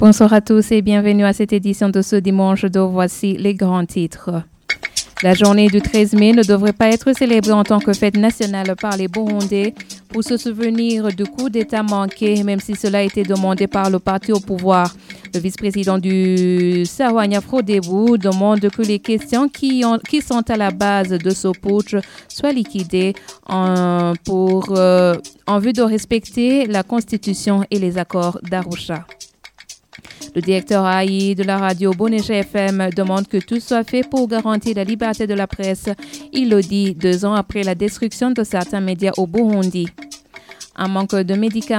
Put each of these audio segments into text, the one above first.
Bonsoir à tous et bienvenue à cette édition de ce dimanche dont voici les grands titres. La journée du 13 mai ne devrait pas être célébrée en tant que fête nationale par les Burundais pour se souvenir du coup d'État manqué, même si cela a été demandé par le parti au pouvoir. Le vice-président du Sahwanya Frodebu demande que les questions qui sont à la base de ce putsch soient liquidées en vue de respecter la Constitution et les accords d'Arusha. Le directeur AI de la radio Bonesha FM demande que tout soit fait pour garantir la liberté de la presse. Il le dit 2 ans après la destruction de certains médias au Burundi. Un manque de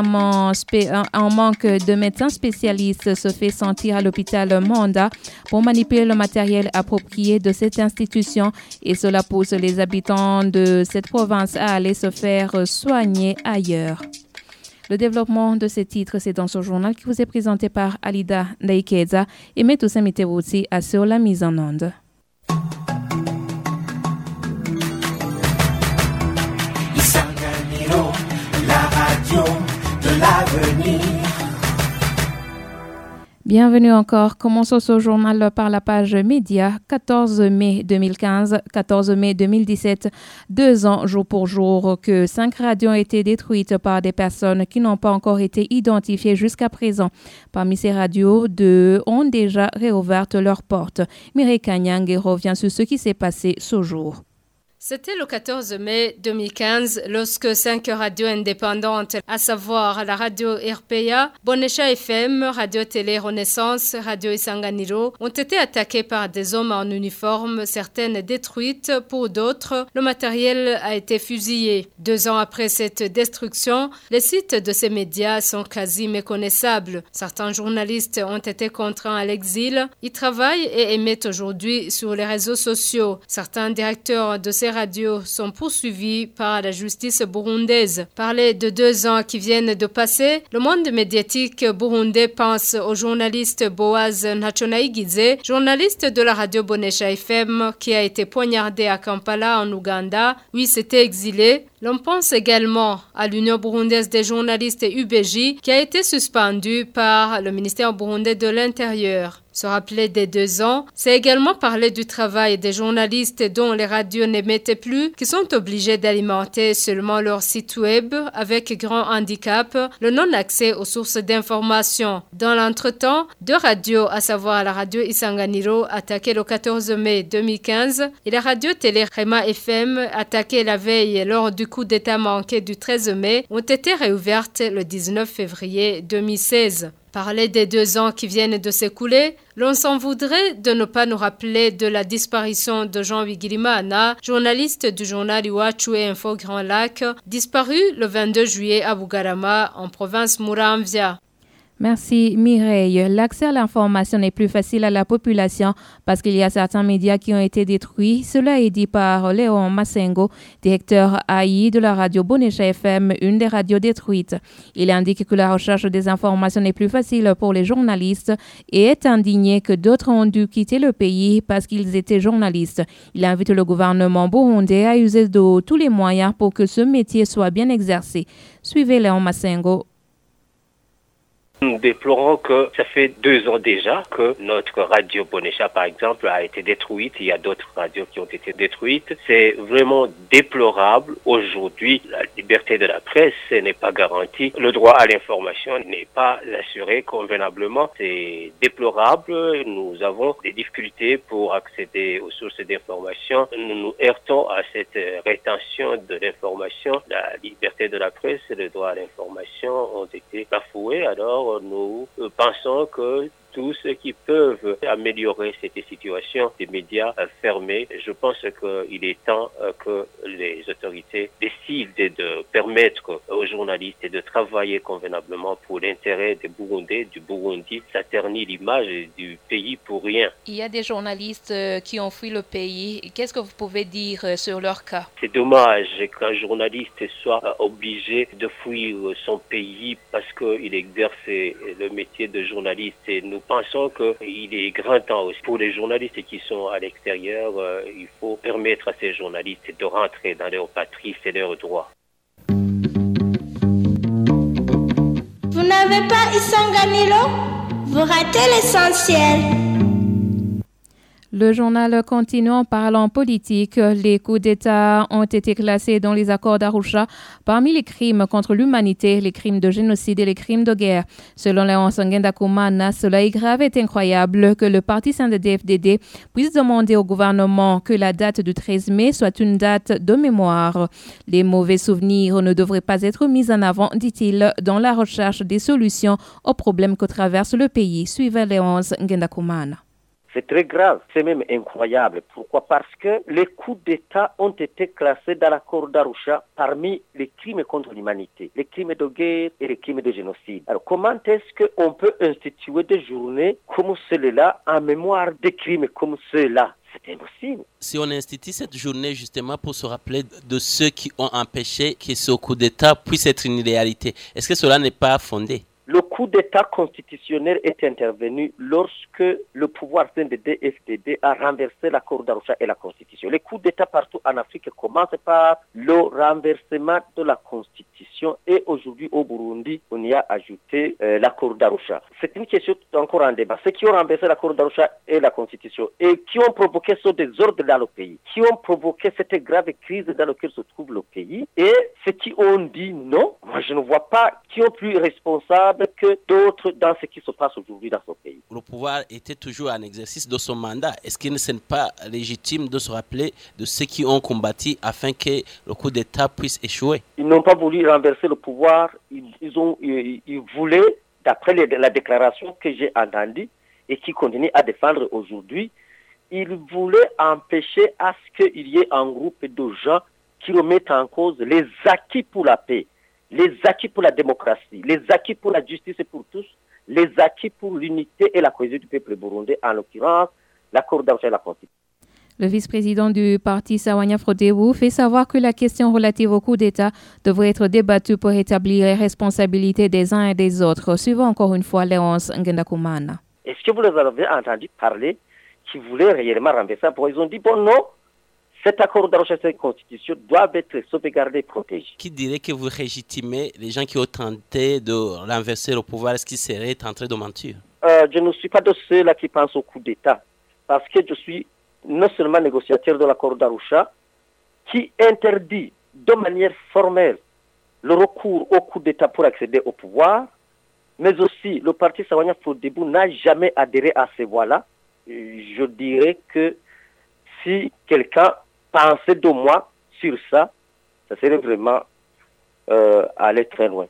médecins spécialistes se fait sentir à l'hôpital Manda pour manipuler le matériel approprié de cette institution et cela pousse les habitants de cette province à aller se faire soigner ailleurs. Le développement de ces titres, c'est dans ce journal qui vous est présenté par Alida Ndaikeza et Metoussa Mitewuti assure la mise en onde. Isanganiro, la radio de l'avenir. Bienvenue encore. Commençons ce journal par la page média. 14 mai 2015, 14 mai 2017, 2 ans jour pour jour que 5 radios ont été détruites par des personnes qui n'ont pas encore été identifiées jusqu'à présent. Parmi ces radios, 2 ont déjà réouvert leurs portes. Mireille Kanyang revient sur ce qui s'est passé ce jour. C'était le 14 mai 2015 lorsque 5 radios indépendantes, à savoir la radio RPA, Bonesha FM, Radio Télé Renaissance, Radio Isanganiro, ont été attaquées par des hommes en uniforme, certaines détruites, pour d'autres, le matériel a été fusillé. 2 ans après cette destruction, les sites de ces médias sont quasi méconnaissables. Certains journalistes ont été contraints à l'exil. Ils travaillent et émettent aujourd'hui sur les réseaux sociaux. Certains directeurs de ces radios sont poursuivis par la justice burundaise. Parler de 2 ans qui viennent de passer, le monde médiatique burundais pense au journaliste Boaz Ntachonayigize, journaliste de la radio Bonesha FM qui a été poignardé à Kampala en Ouganda, où il s'était exilé. L'on pense également à l'Union burundaise des journalistes UBJ qui a été suspendue par le ministère burundais de l'Intérieur. Se rappeler des 2 ans, c'est également parler du travail des journalistes dont les radios n'émettaient plus, qui sont obligés d'alimenter seulement leur site web avec grand handicap, le non-accès aux sources d'information. Dans l'entretemps, 2 radios, à savoir la radio Isanganiro, attaquée le 14 mai 2015, et la radio Télé Rema FM, attaquée la veille lors du coup d'État manqué du 13 mai, ont été réouvertes le 19 février 2016. Parler des 2 ans qui viennent de s'écouler, l'on s'en voudrait de ne pas nous rappeler de la disparition de Jean Wigirimana, journaliste du journal Iwachu et Info Grand Lac, disparu le 22 juillet à Bugarama, en province Muramvya. Merci Mireille. L'accès à l'information est plus facile à la population parce qu'il y a certains médias qui ont été détruits. Cela est dit par Léon Massengo, directeur AI de la radio Bonesha FM, une des radios détruites. Il indique que la recherche des informations est plus facile pour les journalistes et est indigné que d'autres ont dû quitter le pays parce qu'ils étaient journalistes. Il invite le gouvernement burundais à user de tous les moyens pour que ce métier soit bien exercé. Suivez Léon Massengo. Nous déplorons que ça fait 2 ans déjà que notre radio Bonesha, par exemple, a été détruite. Il y a d'autres radios qui ont été détruites. C'est vraiment déplorable. Aujourd'hui, la liberté de la presse n'est pas garantie. Le droit à l'information n'est pas assuré convenablement. C'est déplorable. Nous avons des difficultés pour accéder aux sources d'information. Nous nous heurtons à cette rétention de l'information. La liberté de la presse et le droit à l'information ont été bafoués. Alors, nous pensons que tous ceux qui peuvent améliorer cette situation des médias fermés, je pense qu'il est temps que les autorités décident de permettre aux journalistes de travailler convenablement pour l'intérêt des Burundais, du Burundi. Ça ternit l'image du pays pour rien. Il y a des journalistes qui ont fui le pays. Qu'est-ce que vous pouvez dire sur leur cas? C'est dommage qu'un journaliste soit obligé de fuir son pays parce qu'il exerce le métier de journaliste. Et nous pensons qu'il est grand temps aussi pour les journalistes qui sont à l'extérieur. Il faut permettre à ces journalistes de rentrer dans leur patrie, c'est leur droit. Vous n'avez pas Isanganiro? vous ratez l'essentiel. Le journal continue en parlant politique. Les coups d'État ont été classés dans les accords d'Arusha parmi les crimes contre l'humanité, les crimes de génocide et les crimes de guerre. Selon Léonce Ngendakumana, cela est grave et incroyable que le parti CNDD-FDD puisse demander au gouvernement que la date du 13 mai soit une date de mémoire. Les mauvais souvenirs ne devraient pas être mis en avant, dit-il, dans la recherche des solutions aux problèmes que traverse le pays. Suivez Léonce Ngendakumana. C'est très grave, c'est même incroyable. Pourquoi ? Parce que les coups d'État ont été classés dans l'accord d'Arusha parmi les crimes contre l'humanité, les crimes de guerre et les crimes de génocide. Alors comment est-ce qu'on peut instituer des journées comme celle-là en mémoire des crimes comme ceux-là ? C'est impossible. Si on institue cette journée justement pour se rappeler de ceux qui ont empêché que ce coup d'État puisse être une réalité, est-ce que cela n'est pas fondé ? Le coup d'État constitutionnel est intervenu lorsque le pouvoir CNDD-FDD a renversé l'accord d'Arusha et la Constitution. Les coups d'État partout en Afrique commencent par le renversement de la Constitution et aujourd'hui au Burundi, on y a ajouté l'accord d'Arusha. C'est une question encore en débat. Ceux qui ont renversé l'accord d'Arusha et la Constitution et qui ont provoqué ce désordre dans le pays, qui ont provoqué cette grave crise dans laquelle se trouve le pays et ceux qui ont dit non, moi je ne vois pas qui ont plus responsable que d'autres dans ce qui se passe aujourd'hui dans ce pays. Le pouvoir était toujours en exercice de son mandat. Est-ce qu'il ne serait pas légitime de se rappeler de ceux qui ont combattu afin que le coup d'État puisse échouer ? Ils n'ont pas voulu renverser le pouvoir. Ils voulaient, d'après la déclaration que j'ai entendue et qui continue à défendre aujourd'hui, ils voulaient empêcher à ce qu'il y ait un groupe de gens qui remettent en cause les acquis pour la paix, les acquis pour la démocratie, les acquis pour la justice pour tous, les acquis pour l'unité et la cohésion du peuple burundais, en l'occurrence l'accord d'Arusha et la Constitution. Le vice-président du parti Sawanya Frodebu fait savoir que la question relative au coup d'État devrait être débattue pour établir les responsabilités des uns et des autres. Suivons encore une fois Léonce Ngendakumana. Est-ce que vous les avez entendu parler qui voulaient réellement renverser? Ils ont dit, bon non, cet accord d'Arusha et cette constitution doivent être sauvegardés et protégés. Qui dirait que vous légitimez les gens qui ont tenté de renverser le pouvoir? Est-ce qu'ils seraient tentés de mentir? Je ne suis pas de ceux-là qui pensent au coup d'État, parce que je suis non seulement négociateur de l'accord d'Arusha, qui interdit de manière formelle le recours au coup d'État pour accéder au pouvoir, mais aussi le parti Sawanya Frodebu n'a jamais adhéré à ces voies-là. Je dirais que si quelqu'un pensait de moi sur ça, ça serait vraiment aller très loin.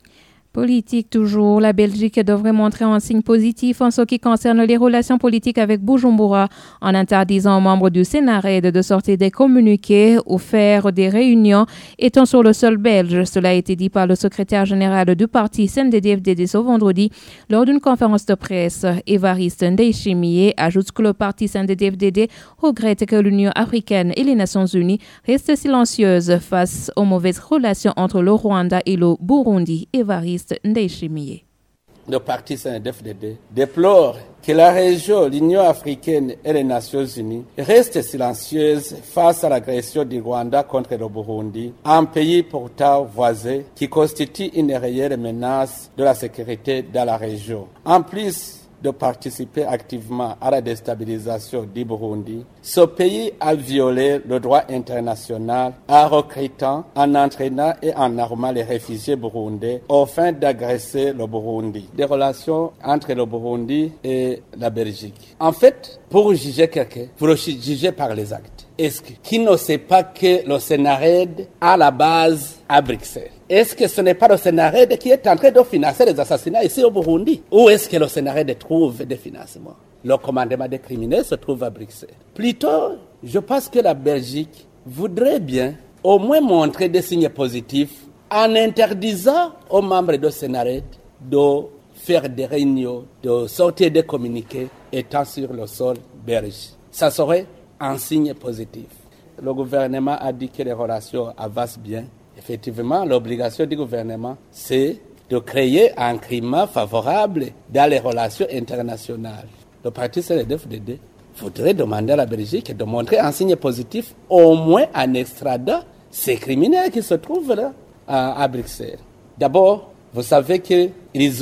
Politique toujours, la Belgique devrait montrer un signe positif en ce qui concerne les relations politiques avec Bujumbura en interdisant aux membres du Sénarède de sortir des communiqués ou faire des réunions étant sur le sol belge. Cela a été dit par le secrétaire général du parti CNDD-FDD ce vendredi lors d'une conférence de presse. Évariste Ndayishimiye ajoute que le parti CNDD-FDD regrette que l'Union africaine et les Nations unies restent silencieuses face aux mauvaises relations entre le Rwanda et le Burundi. Évariste Ndayishimiye. Le parti CNDD-FDD déplore que la région, l'Union africaine et les Nations unies restent silencieuses face à l'agression du Rwanda contre le Burundi, un pays pourtant voisin qui constitue une réelle menace de la sécurité dans la région. En plus de participer activement à la déstabilisation du Burundi, ce pays a violé le droit international en recrutant, en entraînant et en armant les réfugiés burundais aux fins d'agresser le Burundi. Des relations entre le Burundi et la Belgique. En fait, pour juger quelqu'un, vous le jugez par les actes. Est-ce qui ne sait pas que le Sénarède a la base à Bruxelles? Est-ce que ce n'est pas le Sénarède qui est en train de financer les assassinats ici au Burundi? Ou est-ce que le Sénarède trouve des financements? Le commandement des criminels se trouve à Bruxelles. Plutôt, je pense que la Belgique voudrait bien au moins montrer des signes positifs en interdisant aux membres de Sénarède de faire des réunions, de sortir des communiqués étant sur le sol belge. Ça serait un signe positif. Le gouvernement a dit que les relations avancent bien. Effectivement, l'obligation du gouvernement, c'est de créer un climat favorable dans les relations internationales. Le parti CNDD-FDD voudrait demander à la Belgique de montrer un signe positif, au moins en extradant ces criminels qui se trouvent là à Bruxelles. D'abord, vous savez qu'ils ont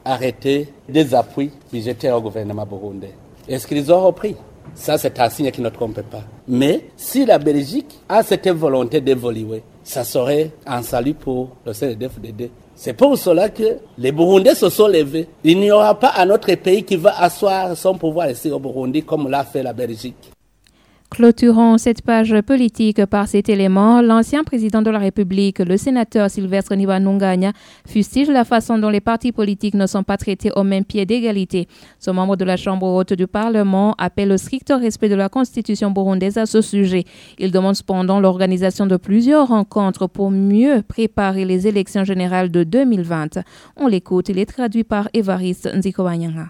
arrêté des appuis budgétaires au gouvernement burundais. Est-ce qu'ils ont repris? Ça, c'est un signe qui ne trompe pas. Mais si la Belgique a cette volonté d'évoluer, ça serait un salut pour le CNDD-FDD. C'est pour cela que les Burundais se sont levés. Il n'y aura pas un autre pays qui va asseoir son pouvoir ici au Burundi comme l'a fait la Belgique. Clôturons cette page politique par cet élément. L'ancien président de la République, le sénateur Sylvestre Ntibantunganya, fustige la façon dont les partis politiques ne sont pas traités au même pied d'égalité. Ce membre de la Chambre haute du Parlement appelle au strict respect de la Constitution burundaise à ce sujet. Il demande cependant l'organisation de plusieurs rencontres pour mieux préparer les élections générales de 2020. On l'écoute, il est traduit par Évariste Nzikobanyanga.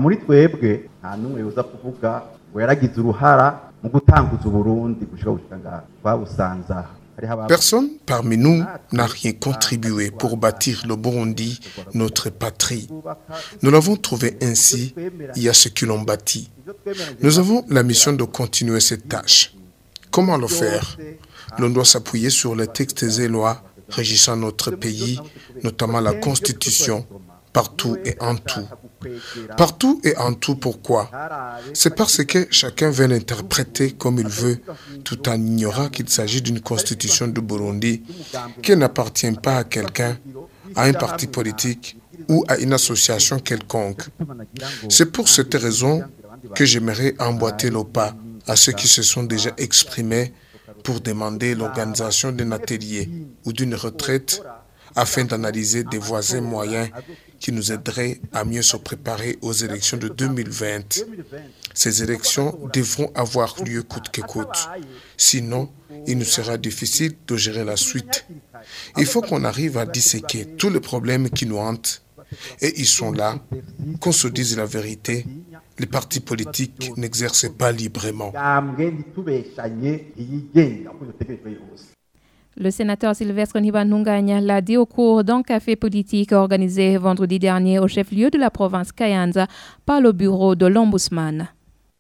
Personne parmi nous n'a rien contribué pour bâtir le Burundi, notre patrie. Nous l'avons trouvé ainsi, il y a ce qui l'ont bâti. Nous avons la mission de continuer cette tâche. Comment le faire? L'on doit s'appuyer sur les textes et lois régissant notre pays, notamment la Constitution, partout et en tout. Partout et en tout, pourquoi? C'est parce que chacun veut l'interpréter comme il veut, tout en ignorant qu'il s'agit d'une constitution du Burundi qui n'appartient pas à quelqu'un, à un parti politique ou à une association quelconque. C'est pour cette raison que j'aimerais emboîter le pas à ceux qui se sont déjà exprimés pour demander l'organisation d'un atelier ou d'une retraite afin d'analyser des voies et moyens qui nous aideraient à mieux se préparer aux élections de 2020. Ces élections devront avoir lieu coûte que coûte. Sinon, il nous sera difficile de gérer la suite. Il faut qu'on arrive à disséquer tous les problèmes qui nous hantent. Et ils sont là, qu'on se dise la vérité. Les partis politiques n'exercent pas librement. Le sénateur Sylvestre Ntibantunganya l'a dit au cours d'un café politique organisé vendredi dernier au chef-lieu de la province Kayanza par le bureau de l'Ombudsman.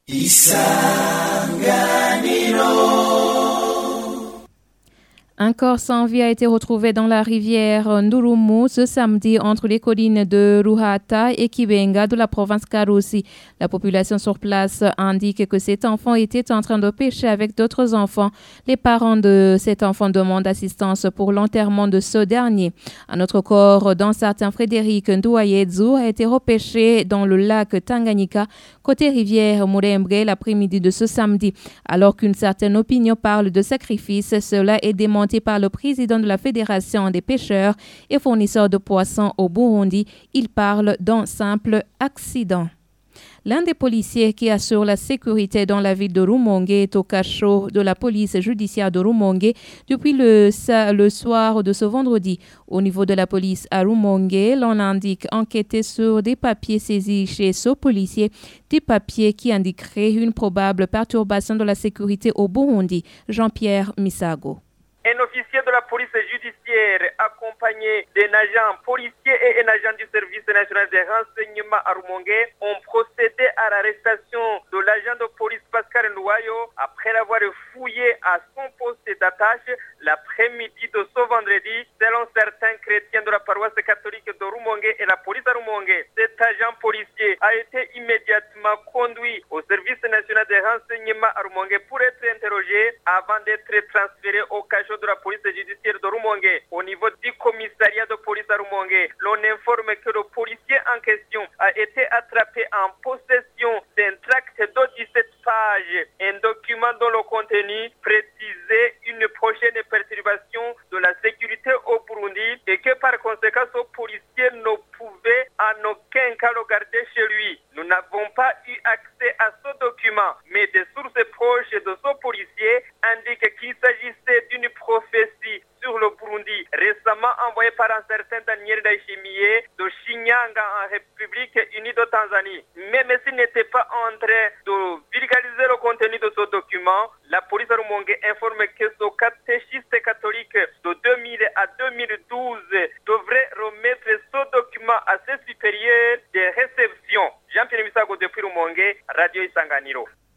Un corps sans vie a été retrouvé dans la rivière Ndurumu ce samedi entre les collines de Ruhata et Kibenga de la province Karusi. La population sur place indique que cet enfant était en train de pêcher avec d'autres enfants. Les parents de cet enfant demandent assistance pour l'enterrement de ce dernier. Un autre corps d'un certain Frédéric Ndouayezu a été repêché dans le lac Tanganyika, côté rivière Murembre, l'après-midi de ce samedi. Alors qu'une certaine opinion parle de sacrifice, cela est démenti par le président de la Fédération des pêcheurs et fournisseurs de poissons au Burundi. Il parle d'un simple accident. L'un des policiers qui assure la sécurité dans la ville de Rumongue est au cachot de la police judiciaire de Rumongue depuis le soir de ce vendredi. Au niveau de la police à Rumongue, l'on indique enquêter sur des papiers saisis chez ce policier, des papiers qui indiqueraient une probable perturbation de la sécurité au Burundi. Jean-Pierre Misago. Un officier de la police judiciaire accompagné d'un agent policier et un agent du service national des renseignements à Rumongue ont procédé à l'arrestation de l'agent de police Pascal Ndouayo après l'avoir fouillé à son poste d'attache l'après-midi de ce vendredi, selon certains chrétiens de la paroisse catholique de Rumongue et la police à Rumongue. Cet agent policier a été immédiatement conduit au service national des renseignements à Rumongue pour être interrogé avant d'être transféré au cachot de la police judiciaire de Rumongue. Au niveau du commissariat de police à Rumongue, l'on informe que le policier en question a été attrapé en possession d'un tract de 17 pages, un document dont le contenu précisait une prochaine perturbation de la sécurité au Burundi et que par conséquent ce policier ne pouvait en aucun cas le garder chez lui. Nous n'avons pas eu accès à ce document, mais des sources proches de ce policier indiquent qu'il s'agissait d'une prophétie sur le Burundi, récemment envoyée par un certain Daniel Daishimiye de Shinyanga en République unie de Tanzanie. Même s'il n'était pas en train de vulgariser le contenu de ce document, la police de Rumongue informe que ce catéchiste catholique de 2000 à 2012 devrait remettre ce document à ses supérieurs de réception. Jean-Pierre Misago depuis Rumongue, Radio Isanganiro.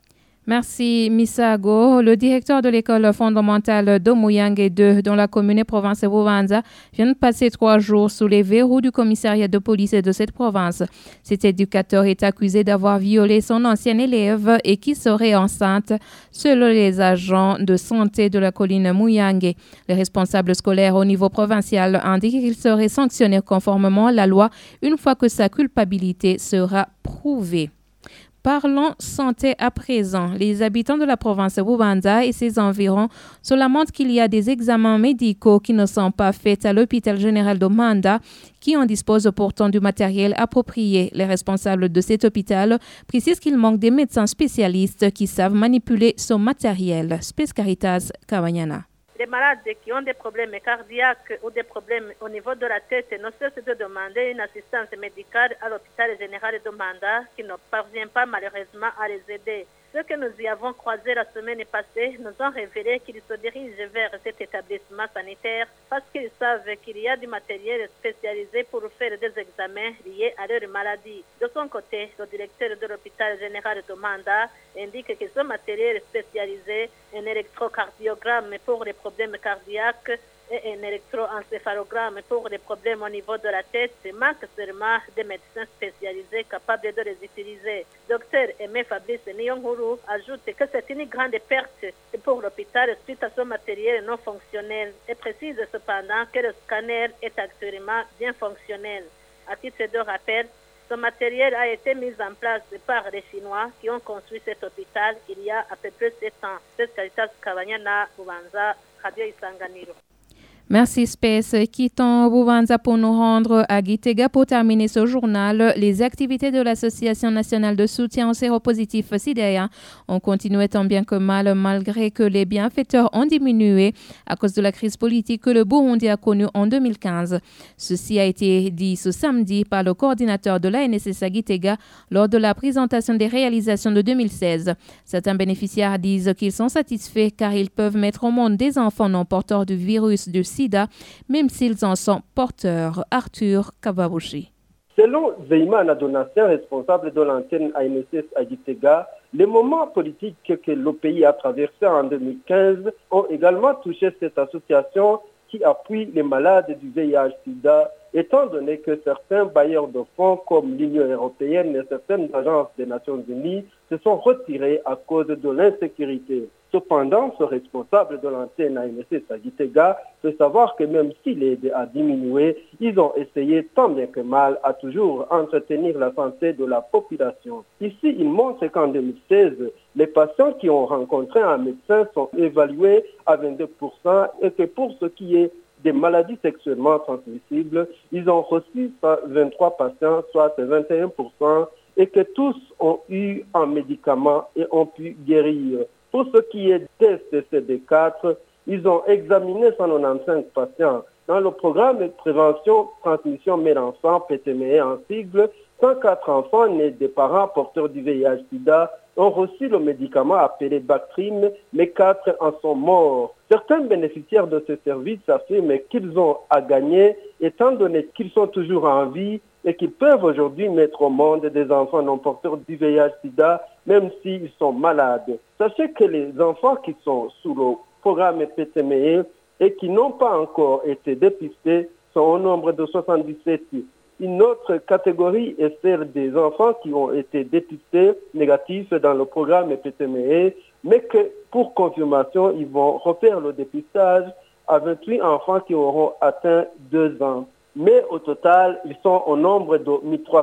Merci Misago. Le directeur de l'école fondamentale de Muyange 2 dans la commune et province de Bubanza vient de passer 3 jours sous les verrous du commissariat de police de cette province. Cet éducateur est accusé d'avoir violé son ancienne élève et qui serait enceinte selon les agents de santé de la colline Muyange. Les responsables scolaires au niveau provincial indiquent qu'il serait sanctionné conformément à la loi une fois que sa culpabilité sera prouvée. Parlons santé à présent. Les habitants de la province de Bubanza et ses environs se lamentent qu'il y a des examens médicaux qui ne sont pas faits à l'hôpital général de Manda, qui en dispose pourtant du matériel approprié. Les responsables de cet hôpital précisent qu'il manque des médecins spécialistes qui savent manipuler ce matériel. Space Caritas Kawanyana. Les malades qui ont des problèmes cardiaques ou des problèmes au niveau de la tête ne cessent de demander une assistance médicale à l'hôpital général de Manda qui ne parvient pas malheureusement à les aider. Ceux que nous y avons croisés la semaine passée nous ont révélé qu'ils se dirigent vers cet établissement sanitaire parce qu'ils savent qu'il y a du matériel spécialisé pour faire des examens liés à leur maladie. De son côté, le directeur de l'hôpital général de Manda indique que ce matériel spécialisé, un électrocardiogramme pour les problèmes cardiaques et un électroencéphalogramme pour les problèmes au niveau de la tête, manque seulement des médecins spécialisés capables de les utiliser. Docteur Aimé Fabrice Nyonguru ajoute que c'est une grande perte pour l'hôpital suite à ce matériel non fonctionnel et précise cependant que le scanner est actuellement bien fonctionnel. À titre de rappel, ce matériel a été mis en place par les Chinois qui ont construit cet hôpital il y a à peu près 7 ans. C'est Caritas Kawanyana, Bubanza, Radio Isanganiro. Merci Space. Quittons Bubanza pour nous rendre à Gitega pour terminer ce journal. Les activités de l'Association nationale de soutien aux séropositifs SIDA ont continué tant bien que mal malgré que les bienfaiteurs ont diminué à cause de la crise politique que le Burundi a connue en 2015. Ceci a été dit ce samedi par le coordinateur de l'ANSS à Gitega lors de la présentation des réalisations de 2016. Certains bénéficiaires disent qu'ils sont satisfaits car ils peuvent mettre au monde des enfants non porteurs du virus du SIDA, même s'ils en sont porteurs. Arthur Kababushi. Selon Zeimana Donatien, responsable de l'antenne ANSS à Gitega, les moments politiques que le pays a traversés en 2015 ont également touché cette association qui appuie les malades du VIH-Sida, étant donné que certains bailleurs de fonds comme l'Union européenne et certaines agences des Nations Unies se sont retirés à cause de l'insécurité. Cependant, ce responsable de l'antenne ANSS à Gitega peut savoir que même si l'aide a diminué, ils ont essayé tant bien que mal à toujours entretenir la santé de la population. Ici, il montre qu'en 2016, les patients qui ont rencontré un médecin sont évalués à 22% et que pour ce qui est des maladies sexuellement transmissibles, ils ont reçu 23 patients, soit 21%, et que tous ont eu un médicament et ont pu guérir. Pour ce qui est des CD4, ils ont examiné 195 patients. Dans le programme de prévention transmission mère-enfant, PTME en sigle, 104 enfants nés des parents porteurs du VIH-Sida ont reçu le médicament appelé Bactrim, mais 4 en sont morts. Certains bénéficiaires de ce service affirment qu'ils ont à gagner, étant donné qu'ils sont toujours en vie et qu'ils peuvent aujourd'hui mettre au monde des enfants non porteurs du VIH-Sida, même s'ils sont malades. Sachez que les enfants qui sont sous le programme PTME et qui n'ont pas encore été dépistés sont au nombre de 77. Une autre catégorie est celle des enfants qui ont été dépistés négatifs dans le programme PTME, mais que pour confirmation, ils vont refaire le dépistage à 28 enfants qui auront atteint 2 ans. Mais au total, ils sont au nombre de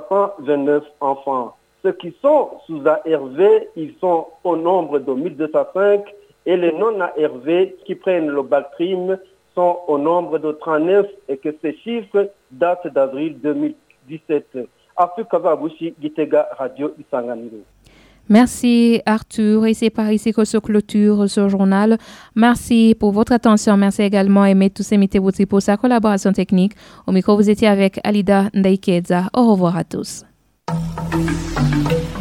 1329 enfants. Ceux qui sont sous ARV, ils sont au nombre de 1205 et les non-ARV qui prennent le Bactrim sont au nombre de 39 et que ces chiffres datent d'avril 2017. Afrika Babushi, Gitega, Radio Isanganiro. Merci Arthur et c'est par ici que se clôture ce journal. Merci pour votre attention. Merci également à Aimé Toussaint-Mitebouti pour sa collaboration technique. Au micro, vous étiez avec Alida Ndaikeza. Au revoir à tous.